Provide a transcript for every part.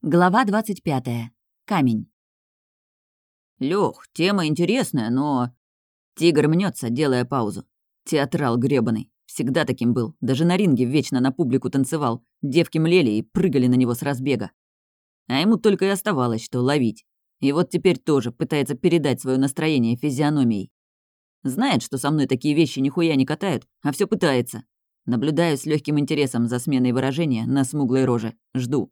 Глава 25. Камень. «Лёх, тема интересная, но...» Тигр мнется, делая паузу. Театрал грёбаный. Всегда таким был. Даже на ринге вечно на публику танцевал. Девки млели и прыгали на него с разбега. А ему только и оставалось, что ловить. И вот теперь тоже пытается передать свое настроение физиономией. Знает, что со мной такие вещи нихуя не катают, а все пытается. Наблюдаю с легким интересом за сменой выражения на смуглой роже. Жду.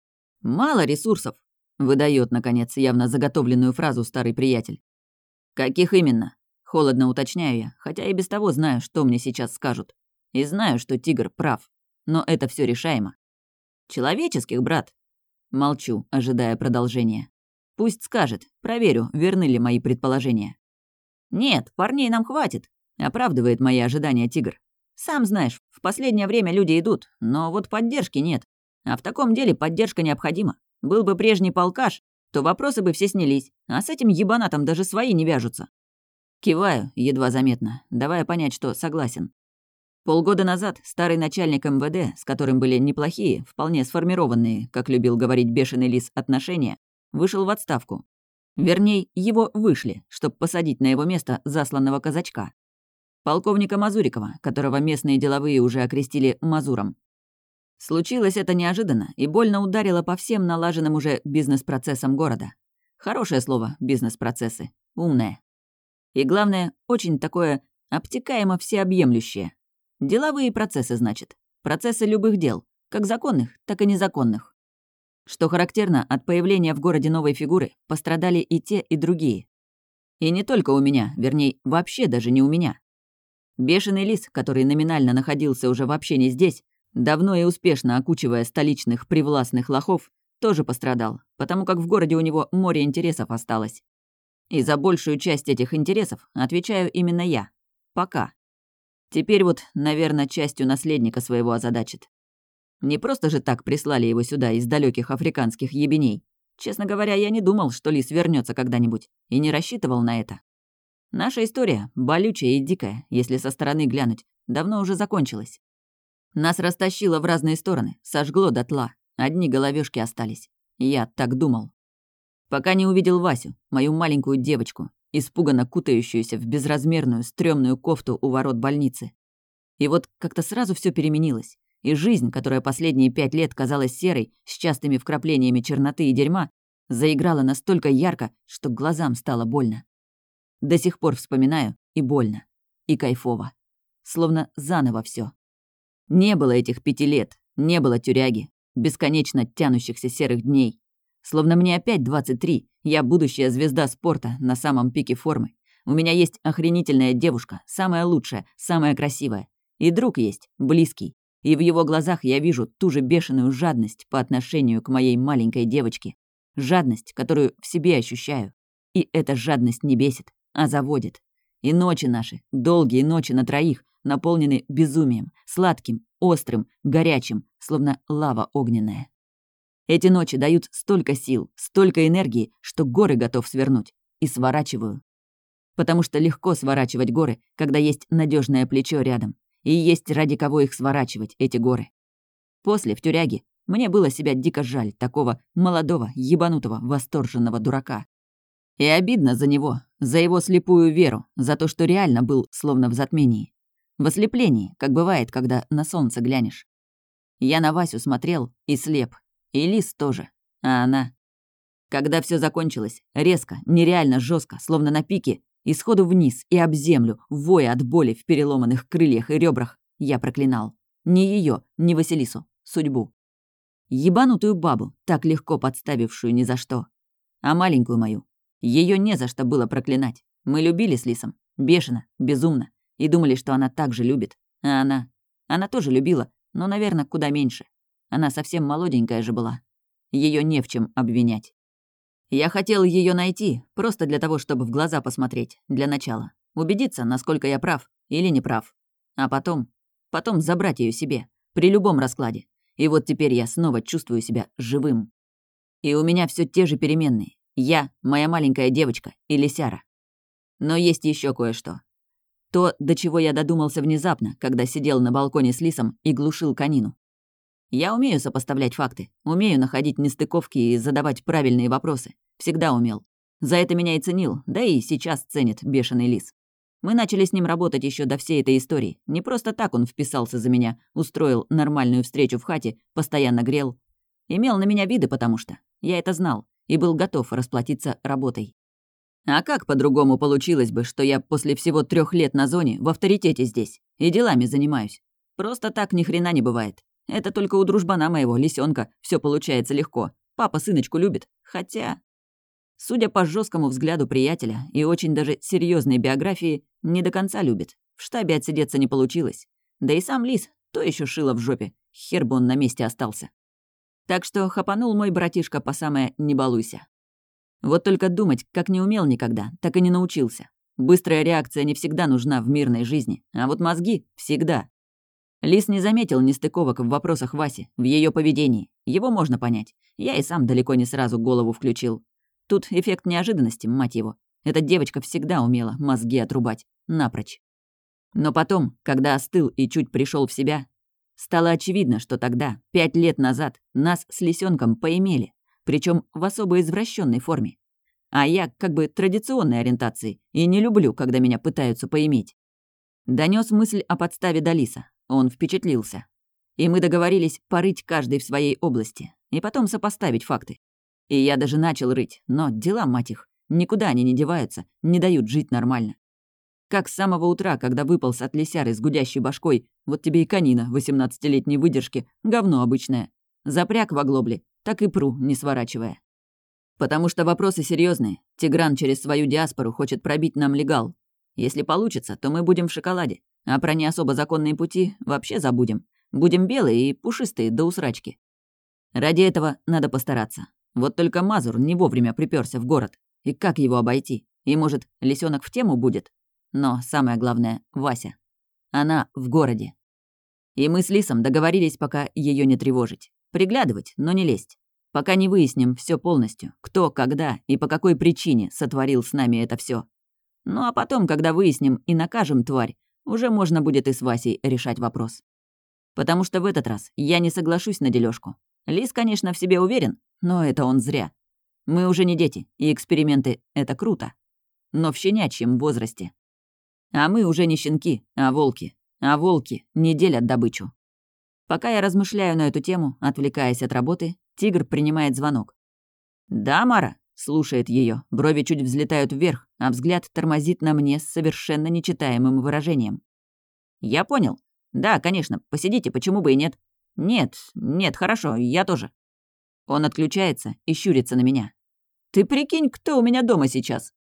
«Мало ресурсов», — выдает, наконец, явно заготовленную фразу старый приятель. «Каких именно?» — холодно уточняю я, хотя и без того знаю, что мне сейчас скажут. И знаю, что тигр прав. Но это все решаемо. «Человеческих, брат?» Молчу, ожидая продолжения. Пусть скажет, проверю, верны ли мои предположения. «Нет, парней нам хватит», — оправдывает мои ожидания тигр. «Сам знаешь, в последнее время люди идут, но вот поддержки нет. А в таком деле поддержка необходима. Был бы прежний полкаш, то вопросы бы все снялись, а с этим ебанатом даже свои не вяжутся». Киваю, едва заметно, давая понять, что согласен. Полгода назад старый начальник МВД, с которым были неплохие, вполне сформированные, как любил говорить бешеный лис, отношения, вышел в отставку. Вернее, его вышли, чтобы посадить на его место засланного казачка. Полковника Мазурикова, которого местные деловые уже окрестили Мазуром. Случилось это неожиданно и больно ударило по всем налаженным уже бизнес-процессам города. Хорошее слово «бизнес-процессы», умное. И главное, очень такое обтекаемо всеобъемлющее. Деловые процессы, значит. Процессы любых дел, как законных, так и незаконных. Что характерно, от появления в городе новой фигуры пострадали и те, и другие. И не только у меня, вернее, вообще даже не у меня. Бешеный лис, который номинально находился уже вообще не здесь, давно и успешно окучивая столичных привластных лохов, тоже пострадал, потому как в городе у него море интересов осталось. И за большую часть этих интересов отвечаю именно я. Пока. Теперь вот, наверное, частью наследника своего озадачит. Не просто же так прислали его сюда из далеких африканских ебеней. Честно говоря, я не думал, что лис вернется когда-нибудь, и не рассчитывал на это. Наша история, болючая и дикая, если со стороны глянуть, давно уже закончилась. Нас растащило в разные стороны, сожгло дотла. Одни головешки остались. Я так думал. Пока не увидел Васю, мою маленькую девочку, испуганно кутающуюся в безразмерную, стрёмную кофту у ворот больницы. И вот как-то сразу все переменилось. И жизнь, которая последние 5 лет казалась серой, с частыми вкраплениями черноты и дерьма, заиграла настолько ярко, что глазам стало больно. До сих пор вспоминаю, и больно, и кайфово. Словно заново все. Не было этих 5 лет, не было тюряги, бесконечно тянущихся серых дней. Словно мне опять 23, я будущая звезда спорта на самом пике формы. У меня есть охренительная девушка, самая лучшая, самая красивая. И друг есть, близкий. И в его глазах я вижу ту же бешеную жадность по отношению к моей маленькой девочке. Жадность, которую в себе ощущаю. И эта жадность не бесит, а заводит. И ночи наши, долгие ночи на троих, наполнены безумием, сладким, острым, горячим, словно лава огненная. Эти ночи дают столько сил, столько энергии, что горы готов свернуть. И сворачиваю. Потому что легко сворачивать горы, когда есть надежное плечо рядом. И есть ради кого их сворачивать, эти горы. После, в тюряге, мне было себя дико жаль, такого молодого, ебанутого, восторженного дурака. И обидно за него, за его слепую веру, за то, что реально был словно в затмении. В ослеплении, как бывает, когда на солнце глянешь. Я на Васю смотрел и слеп. И лис тоже. А она... Когда все закончилось, резко, нереально жестко, словно на пике, и сходу вниз и об землю, воя от боли в переломанных крыльях и ребрах, я проклинал. Не ее, не Василису, судьбу. Ебанутую бабу, так легко подставившую ни за что. А маленькую мою. Ее не за что было проклинать. Мы любили с лисом. Бешено, безумно. И думали, что она так же любит. А она... Она тоже любила, но, наверное, куда меньше. Она совсем молоденькая же была. Ее не в чем обвинять. Я хотел ее найти, просто для того, чтобы в глаза посмотреть, для начала. Убедиться, насколько я прав или не прав. А потом забрать ее себе, при любом раскладе. И вот теперь я снова чувствую себя живым. И у меня все те же переменные. Я, моя маленькая девочка и лисяра. Но есть еще кое-что. То, до чего я додумался внезапно, когда сидел на балконе с лисом и глушил конину. Я умею сопоставлять факты, умею находить нестыковки и задавать правильные вопросы. Всегда умел. За это меня и ценил, да и сейчас ценит бешеный лис. Мы начали с ним работать еще до всей этой истории. Не просто так он вписался за меня, устроил нормальную встречу в хате, постоянно грел. Имел на меня виды, потому что я это знал и был готов расплатиться работой. А как по-другому получилось бы, что я после всего 3 лет на зоне в авторитете здесь и делами занимаюсь? Просто так ни хрена не бывает. Это только у дружбана моего, лисенка, все получается легко. Папа сыночку любит. Хотя, судя по жесткому взгляду приятеля и очень даже серьезной биографии, не до конца любит. В штабе отсидеться не получилось. Да и сам лис, то еще шило в жопе. Хер бы он на месте остался. Так что хапанул мой братишка по самое «не балуйся». Вот только думать, как не умел никогда, так и не научился. Быстрая реакция не всегда нужна в мирной жизни, а вот мозги — всегда. Лис не заметил нестыковок в вопросах Васи, в ее поведении. Его можно понять. Я и сам далеко не сразу голову включил. Тут эффект неожиданности, мать его. Эта девочка всегда умела мозги отрубать. Напрочь. Но потом, когда остыл и чуть пришел в себя, стало очевидно, что тогда, 5 лет назад, нас с лисенком поимели. Причем в особо извращенной форме. А я как бы традиционной ориентации и не люблю, когда меня пытаются поиметь. Донес мысль о подставе до лиса. Он впечатлился. И мы договорились порыть каждый в своей области, и потом сопоставить факты. И я даже начал рыть, но дела, мать их, никуда они не деваются, не дают жить нормально. Как с самого утра, когда выполз от лисяры с гудящей башкой, вот тебе и конина 18-летней выдержки, говно обычное. Запряг в оглобле, так и пру, не сворачивая. Потому что вопросы серьезные. Тигран через свою диаспору хочет пробить нам легал. Если получится, то мы будем в шоколаде. А про не особо законные пути вообще забудем. Будем белые и пушистые до усрачки. Ради этого надо постараться. Вот только Мазур не вовремя припёрся в город. И как его обойти? И, может, лисенок в тему будет? Но самое главное — Вася. Она в городе. И мы с Лисом договорились пока ее не тревожить. Приглядывать, но не лезть. Пока не выясним все полностью, кто, когда и по какой причине сотворил с нами это все. Ну а потом, когда выясним и накажем тварь, уже можно будет и с Васей решать вопрос. Потому что в этот раз я не соглашусь на дележку. Лис, конечно, в себе уверен, но это он зря. Мы уже не дети, и эксперименты — это круто. Но в щенячьем возрасте. А мы уже не щенки, а волки. А волки не делят добычу. Пока я размышляю на эту тему, отвлекаясь от работы, тигр принимает звонок. «Да, Мара?» — слушает ее. Брови чуть взлетают вверх, а взгляд тормозит на мне с совершенно нечитаемым выражением. «Я понял. Да, конечно, посидите, почему бы и нет?» «Нет, хорошо, я тоже». Он отключается и щурится на меня. «Ты прикинь, кто у меня дома сейчас?»